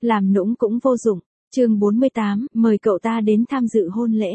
làm nũng cũng vô dụng. Chương 48, mời cậu ta đến tham dự hôn lễ.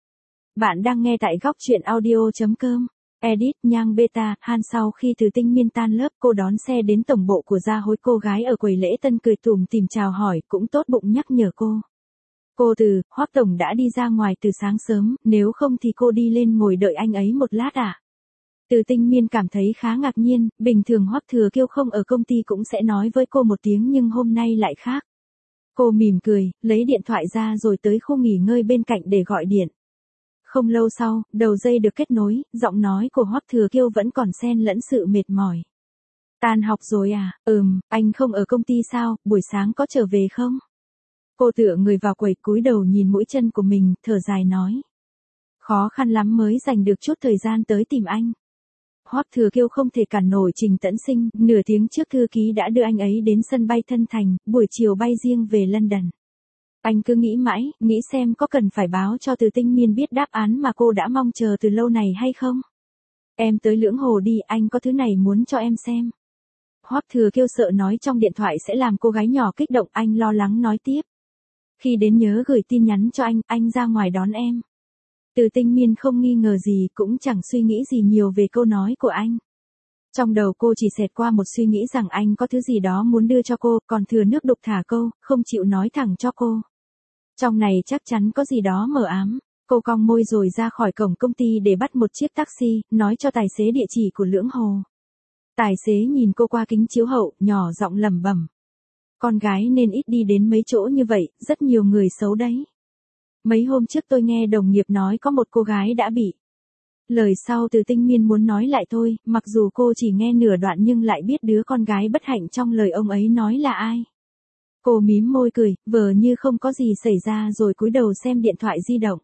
Bạn đang nghe tại góc truyện audio.com. Edit Nhang Beta. Han sau khi từ Tinh Miên tan lớp, cô đón xe đến tổng bộ của Gia Hối. Cô gái ở quầy lễ tân cười tủm tỉm chào hỏi, cũng tốt bụng nhắc nhở cô. Cô Từ, Hoắc tổng đã đi ra ngoài từ sáng sớm, nếu không thì cô đi lên ngồi đợi anh ấy một lát à? Từ Tinh Miên cảm thấy khá ngạc nhiên, bình thường Hoắc Thừa Kiêu không ở công ty cũng sẽ nói với cô một tiếng nhưng hôm nay lại khác. Cô mỉm cười, lấy điện thoại ra rồi tới khu nghỉ ngơi bên cạnh để gọi điện. Không lâu sau, đầu dây được kết nối, giọng nói của Hoắc Thừa Kiêu vẫn còn xen lẫn sự mệt mỏi. Tan học rồi à? Anh không ở công ty sao, buổi sáng có trở về không? Cô tựa người vào quầy cúi đầu nhìn mũi chân của mình, thở dài nói. Khó khăn lắm mới dành được chút thời gian tới tìm anh. Hoắc Thừa Kiêu không thể cản nổi Trình Tẫn Sinh, nửa tiếng trước thư ký đã đưa anh ấy đến sân bay Thân Thành, buổi chiều bay riêng về London. Anh cứ nghĩ mãi, nghĩ xem có cần phải báo cho Từ Tinh Miên biết đáp án mà cô đã mong chờ từ lâu này hay không. Em tới Lưỡng Hồ đi, anh có thứ này muốn cho em xem. Hoắc Thừa Kiêu sợ nói trong điện thoại sẽ làm cô gái nhỏ kích động, anh lo lắng nói tiếp. Khi đến nhớ gửi tin nhắn cho anh ra ngoài đón em. Từ Tinh Miên không nghi ngờ gì, cũng chẳng suy nghĩ gì nhiều về câu nói của anh. Trong đầu cô chỉ xẹt qua một suy nghĩ rằng anh có thứ gì đó muốn đưa cho cô, còn thừa nước đục thả câu, không chịu nói thẳng cho cô. Trong này chắc chắn có gì đó mờ ám. Cô cong môi rồi ra khỏi cổng công ty để bắt một chiếc taxi, nói cho tài xế địa chỉ của Lưỡng Hồ. Tài xế nhìn cô qua kính chiếu hậu, nhỏ giọng lẩm bẩm. Con gái nên ít đi đến mấy chỗ như vậy, rất nhiều người xấu đấy. Mấy hôm trước tôi nghe đồng nghiệp nói có một cô gái đã bị. Lời sau Từ Tinh Miên muốn nói lại thôi, mặc dù cô chỉ nghe nửa đoạn nhưng lại biết đứa con gái bất hạnh trong lời ông ấy nói là ai. Cô mím môi cười, vờ như không có gì xảy ra rồi cúi đầu xem điện thoại di động.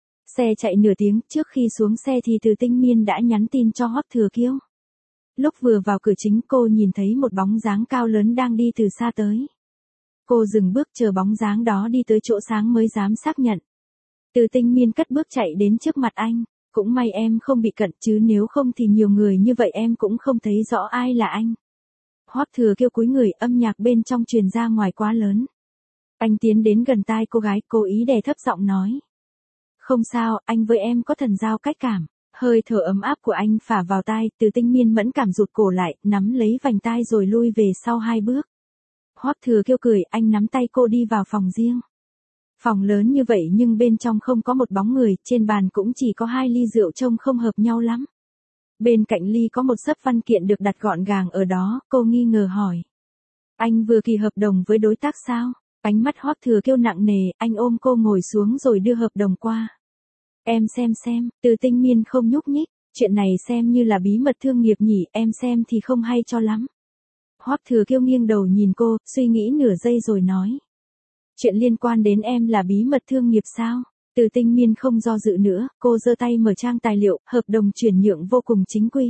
Xe chạy nửa tiếng, trước khi xuống xe thì Từ Tinh Miên đã nhắn tin cho Hoắc Thừa Kiêu. Lúc vừa vào cửa chính cô nhìn thấy một bóng dáng cao lớn đang đi từ xa tới. Cô dừng bước chờ bóng dáng đó đi tới chỗ sáng mới dám xác nhận. Từ Tinh Miên cất bước chạy đến trước mặt anh. Cũng may em không bị cận chứ nếu không thì nhiều người như vậy em cũng không thấy rõ ai là anh. Hoắc Thừa Kiêu cúi người, âm nhạc bên trong truyền ra ngoài quá lớn. Anh tiến đến gần tai cô gái, cố ý đè thấp giọng nói. Không sao, anh với em có thần giao cách cảm. Hơi thở ấm áp của anh phả vào tai, Từ Tinh Miên mẫn cảm rụt cổ lại, nắm lấy vành tai rồi lui về sau 2 bước. Hoắc Thừa Kiêu cười, anh nắm tay cô đi vào phòng riêng. Phòng lớn như vậy nhưng bên trong không có một bóng người, trên bàn cũng chỉ có 2 ly rượu trông không hợp nhau lắm. Bên cạnh ly có một xấp văn kiện được đặt gọn gàng ở đó, cô nghi ngờ hỏi. Anh vừa ký hợp đồng với đối tác sao? Ánh mắt Hoắc Thừa Kiêu nặng nề, anh ôm cô ngồi xuống rồi đưa hợp đồng qua. Em xem, Từ Tinh Miên không nhúc nhích, chuyện này xem như là bí mật thương nghiệp nhỉ, em xem thì không hay cho lắm. Hoắc Thừa Kiêu nghiêng đầu nhìn cô, suy nghĩ nửa giây rồi nói. Chuyện liên quan đến em là bí mật thương nghiệp sao? Từ Tinh Miên không do dự nữa, cô giơ tay mở trang tài liệu, hợp đồng chuyển nhượng vô cùng chính quy.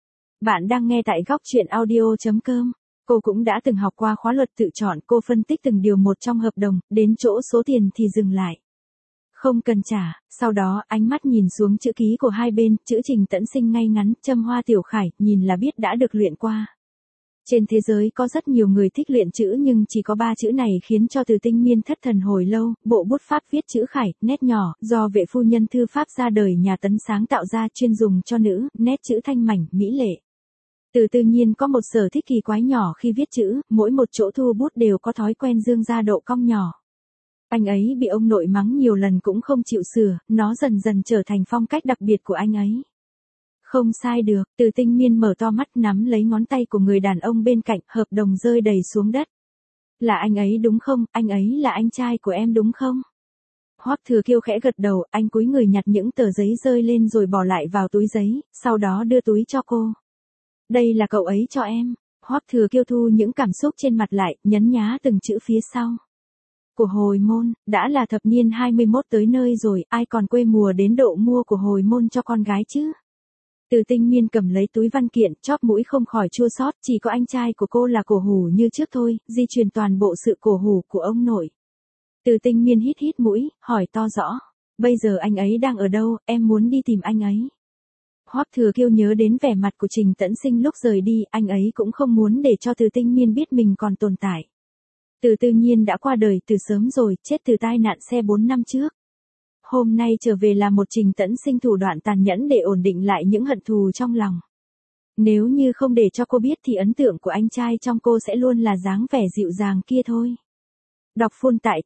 Bạn đang nghe tại góc truyện audio.com. Cô cũng đã từng học qua khóa luật tự chọn, cô phân tích từng điều một trong hợp đồng, đến chỗ số tiền thì dừng lại. Không cần trả, sau đó ánh mắt nhìn xuống chữ ký của hai bên, chữ Trình Tẫn Sinh ngay ngắn, châm hoa tiểu khải, nhìn là biết đã được luyện qua. Trên thế giới có rất nhiều người thích luyện chữ nhưng chỉ có 3 chữ này khiến cho Từ Tinh Miên thất thần hồi lâu, bộ bút pháp viết chữ khải, nét nhỏ, do vệ phu nhân thư pháp ra đời nhà Tấn sáng tạo ra chuyên dùng cho nữ, nét chữ thanh mảnh, mỹ lệ. Từ tự nhiên có một sở thích kỳ quái nhỏ khi viết chữ, mỗi một chỗ thu bút đều có thói quen dương ra độ cong nhỏ. Anh ấy bị ông nội mắng nhiều lần cũng không chịu sửa, nó dần dần trở thành phong cách đặc biệt của anh ấy. Không sai được, Từ Tinh Miên mở to mắt nắm lấy ngón tay của người đàn ông bên cạnh, hợp đồng rơi đầy xuống đất. Là anh ấy đúng không, anh ấy là anh trai của em đúng không? Hoắc Thừa Kiêu khẽ gật đầu, anh cúi người nhặt những tờ giấy rơi lên rồi bỏ lại vào túi giấy, sau đó đưa túi cho cô. Đây là cậu ấy cho em. Hoắc Thừa Kiêu thu những cảm xúc trên mặt lại, nhấn nhá từng chữ phía sau. Của hồi môn, đã là thập niên 21 tới nơi rồi, ai còn quê mùa đến độ mua của hồi môn cho con gái chứ? Từ Tinh Miên cầm lấy túi văn kiện, chóp mũi không khỏi chua xót, chỉ có anh trai của cô là cổ hủ như trước thôi, di truyền toàn bộ sự cổ hủ của ông nội. Từ Tinh Miên hít hít mũi, hỏi to rõ, bây giờ anh ấy đang ở đâu, em muốn đi tìm anh ấy. Hoắc Thừa Kiêu nhớ đến vẻ mặt của Trình Tẫn Sinh lúc rời đi, anh ấy cũng không muốn để cho Từ Tinh Miên biết mình còn tồn tại. Từ Tư Nhiên đã qua đời từ sớm rồi, chết từ tai nạn xe 4 năm trước. Hôm nay trở về là một Trình Tẫn Sinh thủ đoạn tàn nhẫn để ổn định lại những hận thù trong lòng. Nếu như không để cho cô biết thì ấn tượng của anh trai trong cô sẽ luôn là dáng vẻ dịu dàng kia thôi. Đọc full tại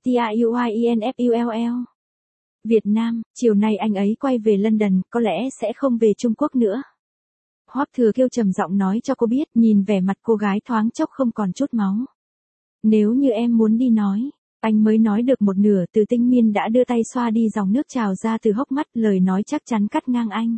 TIUIENFULL. Việt Nam, chiều nay anh ấy quay về London, có lẽ sẽ không về Trung Quốc nữa. Hoắc Thừa Kiêu trầm giọng nói cho cô biết, nhìn vẻ mặt cô gái thoáng chốc không còn chút máu. Nếu như em muốn đi nói, anh mới nói được một nửa, Từ Tinh Miên đã đưa tay xoa đi dòng nước trào ra từ hốc mắt, lời nói chắc chắn cắt ngang anh.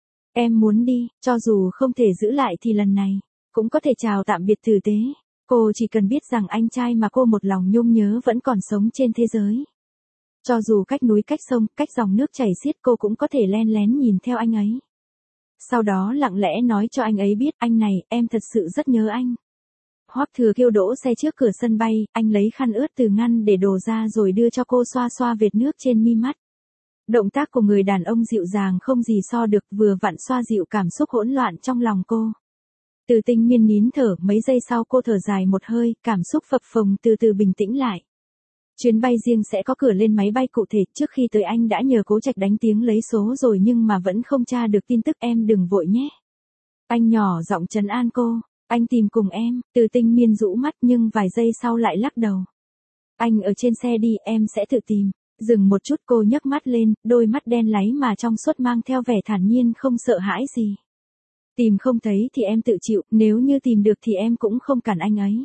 Em muốn đi, cho dù không thể giữ lại thì lần này, cũng có thể chào tạm biệt tử tế. Cô chỉ cần biết rằng anh trai mà cô một lòng nhung nhớ vẫn còn sống trên thế giới. Cho dù cách núi cách sông, cách dòng nước chảy xiết cô cũng có thể len lén nhìn theo anh ấy. Sau đó lặng lẽ nói cho anh ấy biết, anh này, em thật sự rất nhớ anh. Hoắc Thừa Kiêu đỗ xe trước cửa sân bay, anh lấy khăn ướt từ ngăn để đổ ra rồi đưa cho cô xoa xoa vệt nước trên mi mắt. Động tác của người đàn ông dịu dàng không gì so được, vừa vặn xoa dịu cảm xúc hỗn loạn trong lòng cô. Từ Tinh Miên nín thở, mấy giây sau cô thở dài một hơi, cảm xúc phập phồng từ từ bình tĩnh lại. Chuyến bay riêng sẽ có cửa lên máy bay cụ thể, trước khi tới anh đã nhờ Cố Trạch đánh tiếng lấy số rồi nhưng mà vẫn không tra được tin tức, em đừng vội nhé. Anh nhỏ giọng trấn an cô, anh tìm cùng em. Từ Tinh Miên rũ mắt nhưng vài giây sau lại lắc đầu. Anh ở trên xe đi, em sẽ tự tìm. Dừng một chút cô nhấc mắt lên, đôi mắt đen láy mà trong suốt mang theo vẻ thản nhiên không sợ hãi gì. Tìm không thấy thì em tự chịu, nếu như tìm được thì em cũng không cản anh ấy.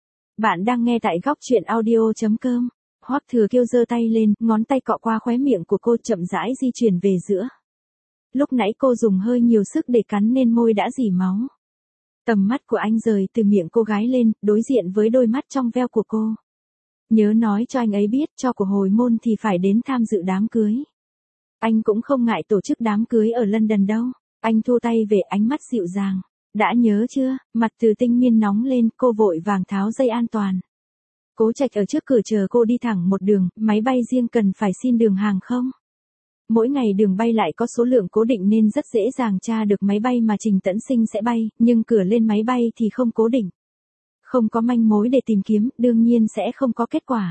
Bạn đang nghe tại góc truyện audio.com. Hoắc Thừa Kiêu giơ tay lên, ngón tay cọ qua khóe miệng của cô chậm rãi di chuyển về giữa. Lúc nãy cô dùng hơi nhiều sức để cắn nên môi đã rỉ máu. Tầm mắt của anh rời từ miệng cô gái lên, đối diện với đôi mắt trong veo của cô. Nhớ nói cho anh ấy biết, cho của hồi môn thì phải đến tham dự đám cưới. Anh cũng không ngại tổ chức đám cưới ở London đâu. Anh thu tay về, ánh mắt dịu dàng. Đã nhớ chưa? Mặt Từ Tinh Miên nóng lên, cô vội vàng tháo dây an toàn. Cố Trạch ở trước cửa chờ cô đi thẳng một đường, máy bay riêng cần phải xin đường hàng không? Mỗi ngày đường bay lại có số lượng cố định nên rất dễ dàng tra được máy bay mà Trình Tẫn Sinh sẽ bay, nhưng cửa lên máy bay thì không cố định. Không có manh mối để tìm kiếm, đương nhiên sẽ không có kết quả.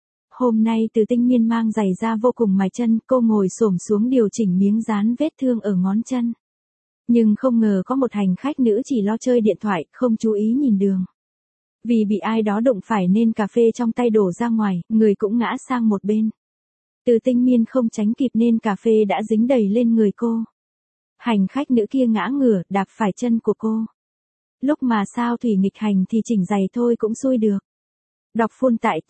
Hôm nay Từ Tinh Miên mang giày da vô cùng mài chân, cô ngồi xổm xuống điều chỉnh miếng dán vết thương ở ngón chân. Nhưng không ngờ có một hành khách nữ chỉ lo chơi điện thoại, không chú ý nhìn đường. Vì bị ai đó đụng phải nên cà phê trong tay đổ ra ngoài, người cũng ngã sang một bên. Từ Tinh Miên không tránh kịp nên cà phê đã dính đầy lên người cô. Hành khách nữ kia ngã ngửa, đạp phải chân của cô. Lúc mà sao thủy nghịch hành thì chỉnh giày thôi cũng xui được. Đọc full tại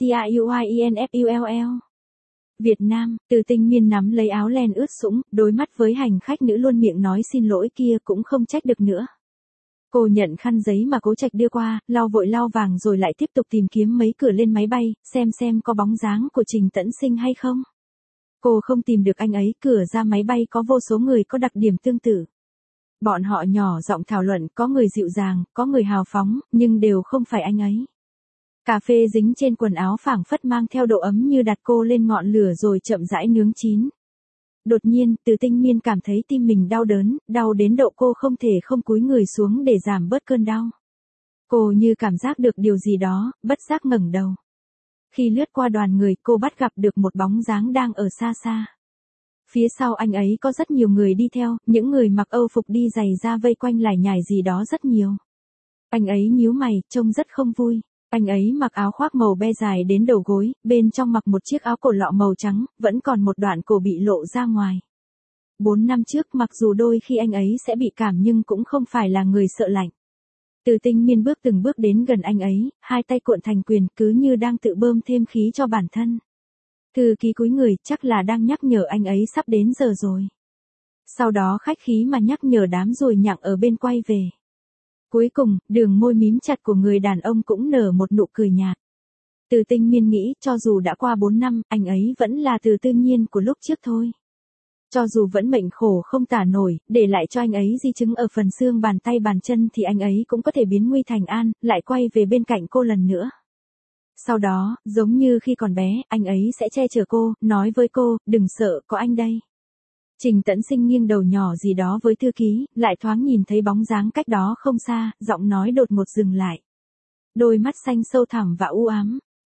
TIUIENFULL. Việt Nam, Từ Tinh Miên nắm lấy áo len ướt sũng, đối mắt với hành khách nữ luôn miệng nói xin lỗi kia cũng không trách được nữa. Cô nhận khăn giấy mà Cố Trạch đưa qua, lau vội lau vàng rồi lại tiếp tục tìm kiếm mấy cửa lên máy bay, xem có bóng dáng của Trình Tẫn Sinh hay không. Cô không tìm được anh ấy, cửa ra máy bay có vô số người có đặc điểm tương tự. Bọn họ nhỏ giọng thảo luận, có người dịu dàng, có người hào phóng, nhưng đều không phải anh ấy. Cà phê dính trên quần áo phảng phất mang theo độ ấm như đặt cô lên ngọn lửa rồi chậm rãi nướng chín. Đột nhiên, Từ Tinh Miên cảm thấy tim mình đau đớn, đau đến độ cô không thể không cúi người xuống để giảm bớt cơn đau. Cô như cảm giác được điều gì đó, bất giác ngẩng đầu. Khi lướt qua đoàn người, cô bắt gặp được một bóng dáng đang ở xa xa. Phía sau anh ấy có rất nhiều người đi theo, những người mặc Âu phục đi giày da vây quanh lải nhải gì đó rất nhiều. Anh ấy nhíu mày, trông rất không vui. Anh ấy mặc áo khoác màu be dài đến đầu gối, bên trong mặc một chiếc áo cổ lọ màu trắng, vẫn còn một đoạn cổ bị lộ ra ngoài. 4 năm trước mặc dù đôi khi anh ấy sẽ bị cảm nhưng cũng không phải là người sợ lạnh. Từ Tinh Miên bước từng bước đến gần anh ấy, hai tay cuộn thành quyền cứ như đang tự bơm thêm khí cho bản thân. Thư ký cúi người chắc là đang nhắc nhở anh ấy sắp đến giờ rồi. Sau đó khách khí mà nhắc nhở đám ruồi nhặng ở bên quay về. Cuối cùng, đường môi mím chặt của người đàn ông cũng nở một nụ cười nhạt. Từ Tinh Miên nghĩ cho dù đã qua 4 năm, anh ấy vẫn là Từ Tư Nhiên của lúc trước thôi. Cho dù vẫn mệnh khổ không tả nổi, để lại cho anh ấy di chứng ở phần xương bàn tay bàn chân thì anh ấy cũng có thể biến nguy thành an, lại quay về bên cạnh cô lần nữa. Sau đó, giống như khi còn bé, anh ấy sẽ che chở cô, nói với cô, đừng sợ, có anh đây. Trình Tẫn Sinh nghiêng đầu nhỏ gì đó với thư ký, lại thoáng nhìn thấy bóng dáng cách đó không xa, giọng nói đột ngột dừng lại. Đôi mắt xanh sâu thẳm và u ám.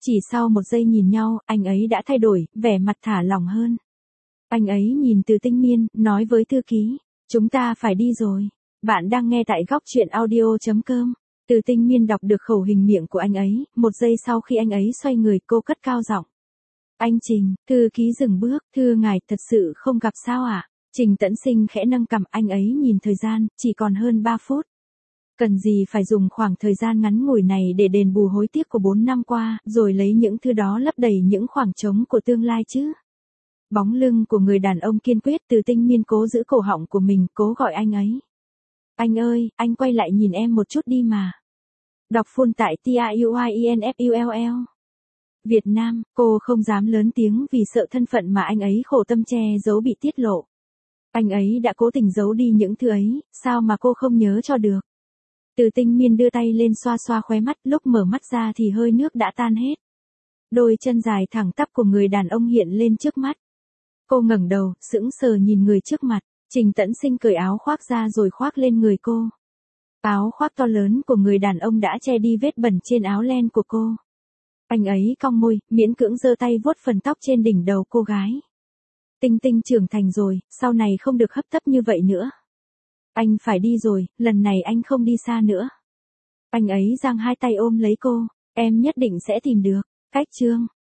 Chỉ sau một giây nhìn nhau, anh ấy đã thay đổi, vẻ mặt thả lỏng hơn. Anh ấy nhìn Từ Tinh Miên, nói với thư ký, chúng ta phải đi rồi. Bạn đang nghe tại góc chuyện audio.com. Từ Tinh Miên đọc được khẩu hình miệng của anh ấy, một giây sau khi anh ấy xoay người cô cất cao giọng. Anh Trình, thư ký dừng bước, thưa ngài thật sự không gặp sao ạ? Trình Tẫn Sinh khẽ nâng cằm, anh ấy nhìn thời gian, chỉ còn hơn 3 phút. Cần gì phải dùng khoảng thời gian ngắn ngủi này để đền bù hối tiếc của 4 năm qua, rồi lấy những thứ đó lấp đầy những khoảng trống của tương lai chứ? Bóng lưng của người đàn ông kiên quyết. Từ Tinh Miên cố giữ cổ họng của mình, cố gọi anh ấy. Anh ơi, anh quay lại nhìn em một chút đi mà. Đọc full tại TIUINFULL. Việt Nam, cô không dám lớn tiếng vì sợ thân phận mà anh ấy khổ tâm che giấu bị tiết lộ. Anh ấy đã cố tình giấu đi những thứ ấy, sao mà cô không nhớ cho được? Từ Tinh Miên đưa tay lên xoa xoa khóe mắt, lúc mở mắt ra thì hơi nước đã tan hết. Đôi chân dài thẳng tắp của người đàn ông hiện lên trước mắt. Cô ngẩng đầu, sững sờ nhìn người trước mặt. Trình Tẫn Sinh cởi áo khoác ra rồi khoác lên người cô. Áo khoác to lớn của người đàn ông đã che đi vết bẩn trên áo len của cô. Anh ấy cong môi, miễn cưỡng giơ tay vuốt phần tóc trên đỉnh đầu cô gái. Tinh Tinh trưởng thành rồi, sau này không được hấp tấp như vậy nữa. Anh phải đi rồi, lần này anh không đi xa nữa. Anh ấy giang hai tay ôm lấy cô, em nhất định sẽ tìm được cách. Chương